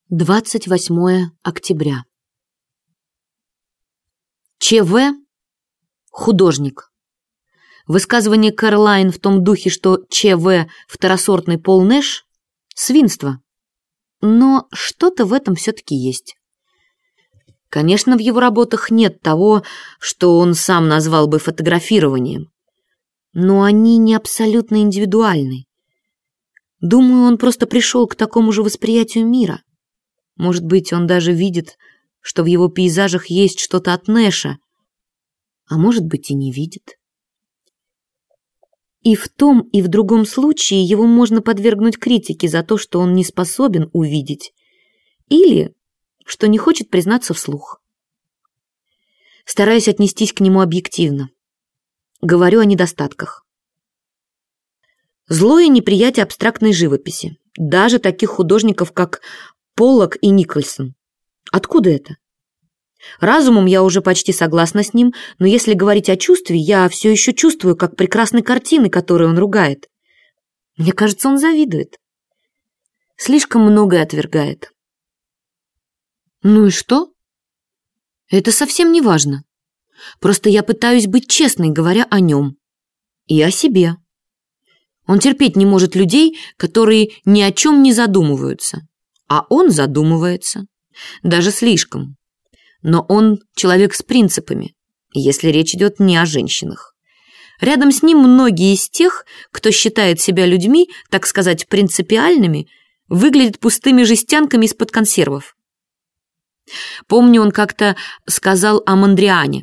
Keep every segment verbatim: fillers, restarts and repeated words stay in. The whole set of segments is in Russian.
двадцать восьмое октября. ЧВ – художник. Высказывание Кэролайн в том духе, что ЧВ – второсортный Пол Нэш – свинство. Но что-то в этом все-таки есть. Конечно, в его работах нет того, что он сам назвал бы фотографированием. Но они не абсолютно индивидуальны. Думаю, он просто пришел к такому же восприятию мира. Может быть, он даже видит, что в его пейзажах есть что-то от Нэша, а может быть и не видит. И в том, и в другом случае его можно подвергнуть критике за то, что он не способен увидеть, или что не хочет признаться вслух. Стараюсь отнестись к нему объективно. Говорю о недостатках. Злое неприятие абстрактной живописи, даже таких художников, как Поллок и Никольсон. Откуда это? Разумом я уже почти согласна с ним, но если говорить о чувстве, я все еще чувствую, как прекрасны картины, которые он ругает. Мне кажется, он завидует. Слишком многое отвергает. Ну и что? Это совсем не важно. Просто я пытаюсь быть честной, говоря о нем. И о себе. Он терпеть не может людей, которые ни о чем не задумываются. А он задумывается. Даже слишком. Но он человек с принципами, если речь идет не о женщинах. Рядом с ним многие из тех, кто считает себя людьми, так сказать, принципиальными, выглядят пустыми жестянками из-под консервов. Помню, он как-то сказал о Мондриане.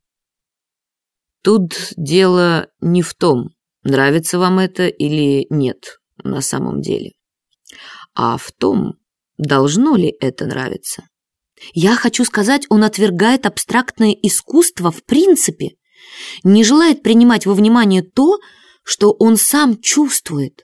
Тут дело не в том, нравится вам это или нет на самом деле, а в том, должно ли это нравиться. Я хочу сказать, он отвергает абстрактное искусство в принципе, не желает принимать во внимание то, что он сам чувствует.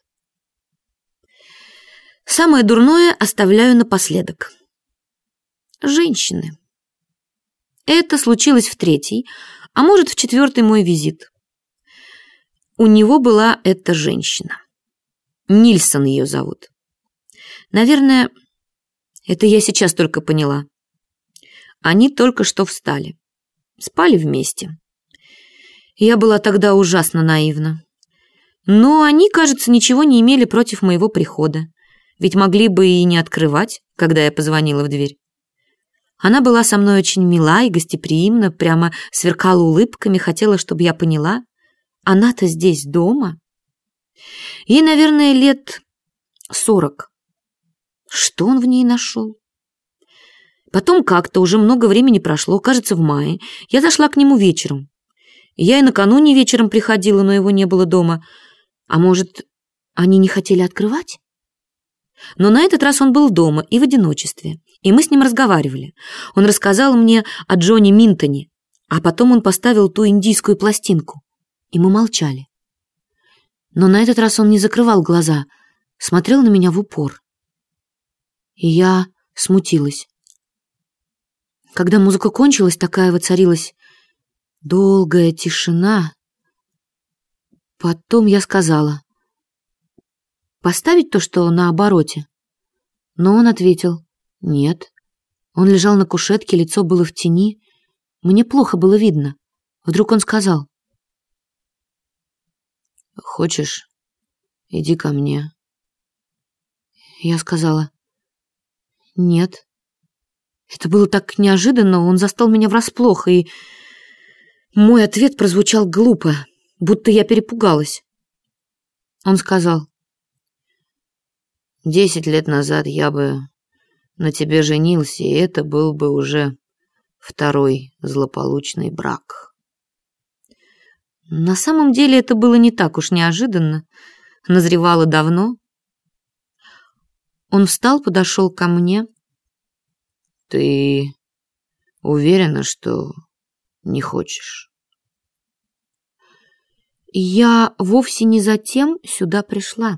Самое дурное оставляю напоследок. Женщины. Это случилось в третий, а может, в четвертый мой визит. У него была эта женщина. Нильсон ее зовут. Наверное, это я сейчас только поняла. Они только что встали. Спали вместе. Я была тогда ужасно наивна. Но они, кажется, ничего не имели против моего прихода. Ведь могли бы и не открывать, когда я позвонила в дверь. Она была со мной очень мила и гостеприимна, прямо сверкала улыбками, хотела, чтобы я поняла. Она-то здесь дома. Ей, наверное, лет сорок. Что он в ней нашел? Потом как-то, уже много времени прошло, кажется, в мае, я зашла к нему вечером. Я и накануне вечером приходила, но его не было дома. А может, они не хотели открывать? Но на этот раз он был дома и в одиночестве, и мы с ним разговаривали. Он рассказал мне о Джоне Минтоне, а потом он поставил ту индийскую пластинку, и мы молчали. Но на этот раз он не закрывал глаза, смотрел на меня в упор. И я смутилась. Когда музыка кончилась, такая воцарилась долгая тишина. Потом я сказала: «Поставить то, что на обороте?» Но он ответил: «Нет». Он лежал на кушетке, лицо было в тени. Мне плохо было видно. Вдруг он сказал: «Хочешь, иди ко мне?» Я сказала: «Нет». Это было так неожиданно, он застал меня врасплох, и мой ответ прозвучал глупо, будто я перепугалась. Он сказал: «Десять лет назад я бы на тебе женился, и это был бы уже второй злополучный брак». На самом деле это было не так уж неожиданно, назревало давно. Он встал, подошел ко мне. «Ты уверена, что не хочешь?» «Я вовсе не за тем сюда пришла».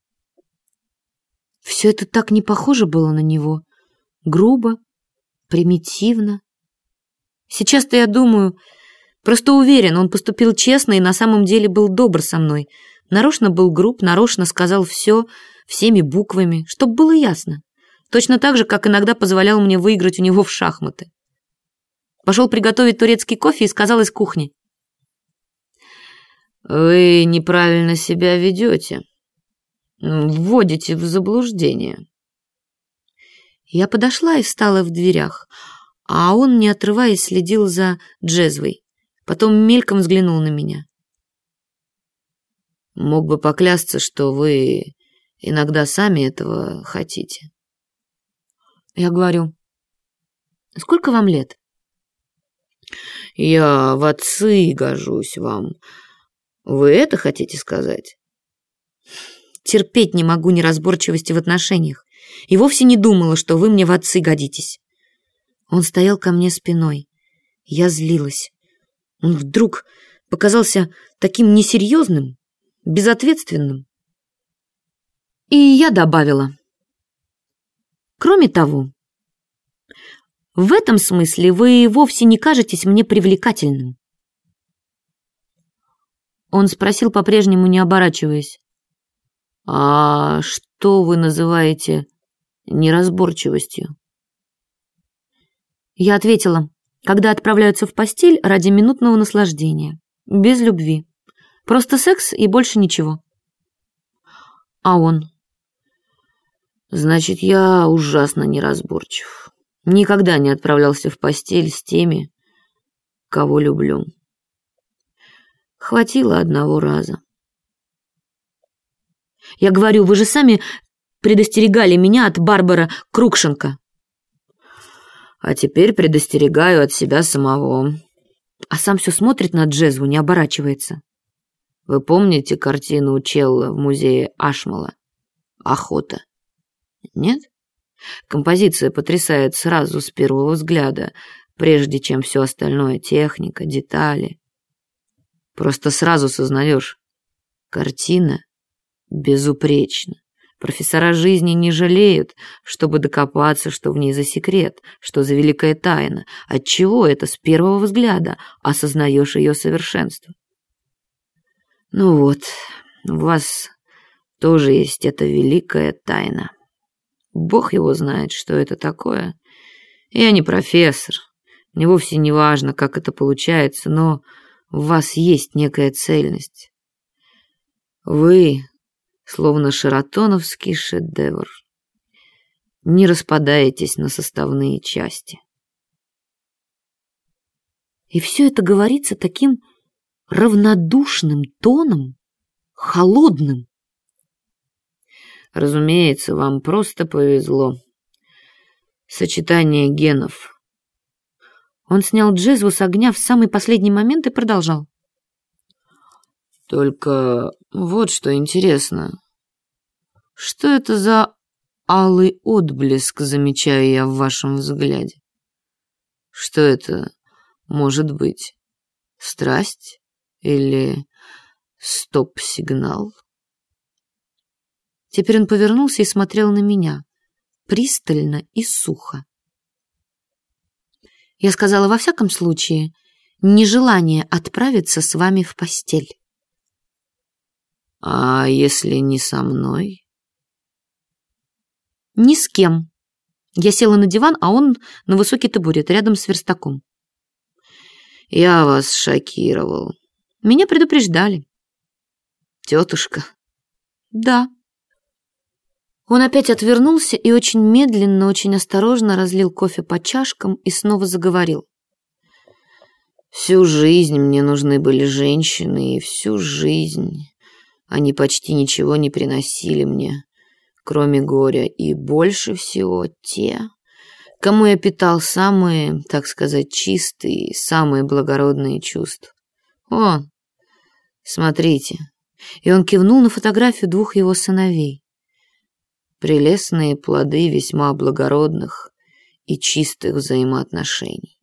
Все это так не похоже было на него. Грубо, примитивно. Сейчас-то я думаю, просто уверен, он поступил честно и на самом деле был добр со мной. Нарочно был груб, нарочно сказал все всеми буквами, чтобы было ясно. Точно так же, как иногда позволял мне выиграть у него в шахматы. Пошел приготовить турецкий кофе и сказал из кухни: «Вы неправильно себя ведете, вводите в заблуждение». Я подошла и встала в дверях, а он, не отрываясь, следил за джезвой. Потом мельком взглянул на меня. «Мог бы поклясться, что вы иногда сами этого хотите». Я говорю: «Сколько вам лет?» «Я в отцы гожусь вам. Вы это хотите сказать?» Терпеть не могу неразборчивости в отношениях. И вовсе не думала, что вы мне в отцы годитесь. Он стоял ко мне спиной. Я злилась. Он вдруг показался таким несерьезным, безответственным. И я добавила: кроме того, в этом смысле вы вовсе не кажетесь мне привлекательным. Он спросил, по-прежнему не оборачиваясь: «А что вы называете неразборчивостью?» Я ответила: когда отправляются в постель ради минутного наслаждения, без любви. Просто секс и больше ничего. А он: «Значит, я ужасно неразборчив. Никогда не отправлялся в постель с теми, кого люблю. Хватило одного раза». Я говорю: «Вы же сами предостерегали меня от Барбара Крукшенко». «А теперь предостерегаю от себя самого». А сам все смотрит на джезву, не оборачивается. Вы помните картину Челла в музее Ашмола «Охота»? Нет? Композиция потрясает сразу с первого взгляда, прежде чем все остальное — техника, детали. Просто сразу сознаешь: картина безупречна. Профессора жизни не жалеют, чтобы докопаться, что в ней за секрет, что за великая тайна, отчего это с первого взгляда осознаешь ее совершенство. Ну вот, у вас тоже есть эта великая тайна. Бог его знает, что это такое. Я не профессор, мне вовсе не важно, как это получается, но у вас есть некая цельность. Вы словно шератоновский шедевр. Не распадаетесь на составные части. И все это говорится таким равнодушным тоном, холодным. Разумеется, вам просто повезло. Сочетание генов. Он снял джезву с огня в самый последний момент и продолжал. Только вот что интересно. Что это за алый отблеск, замечаю я в вашем взгляде? Что это может быть? Страсть или стоп-сигнал? Теперь он повернулся и смотрел на меня, пристально и сухо. Я сказала: во всяком случае, нежелание отправиться с вами в постель. А если не со мной? Ни с кем. Я села на диван, а он на высокий табурет рядом с верстаком. Я вас шокировал. Меня предупреждали. Тетушка? Да. Он опять отвернулся и очень медленно, очень осторожно разлил кофе по чашкам и снова заговорил. Всю жизнь мне нужны были женщины, и всю жизнь они почти ничего не приносили мне, кроме горя, и больше всего те, кому я питал самые, так сказать, чистые, самые благородные чувства. О, смотрите. И он кивнул на фотографию двух его сыновей. Прелестные плоды весьма благородных и чистых взаимоотношений.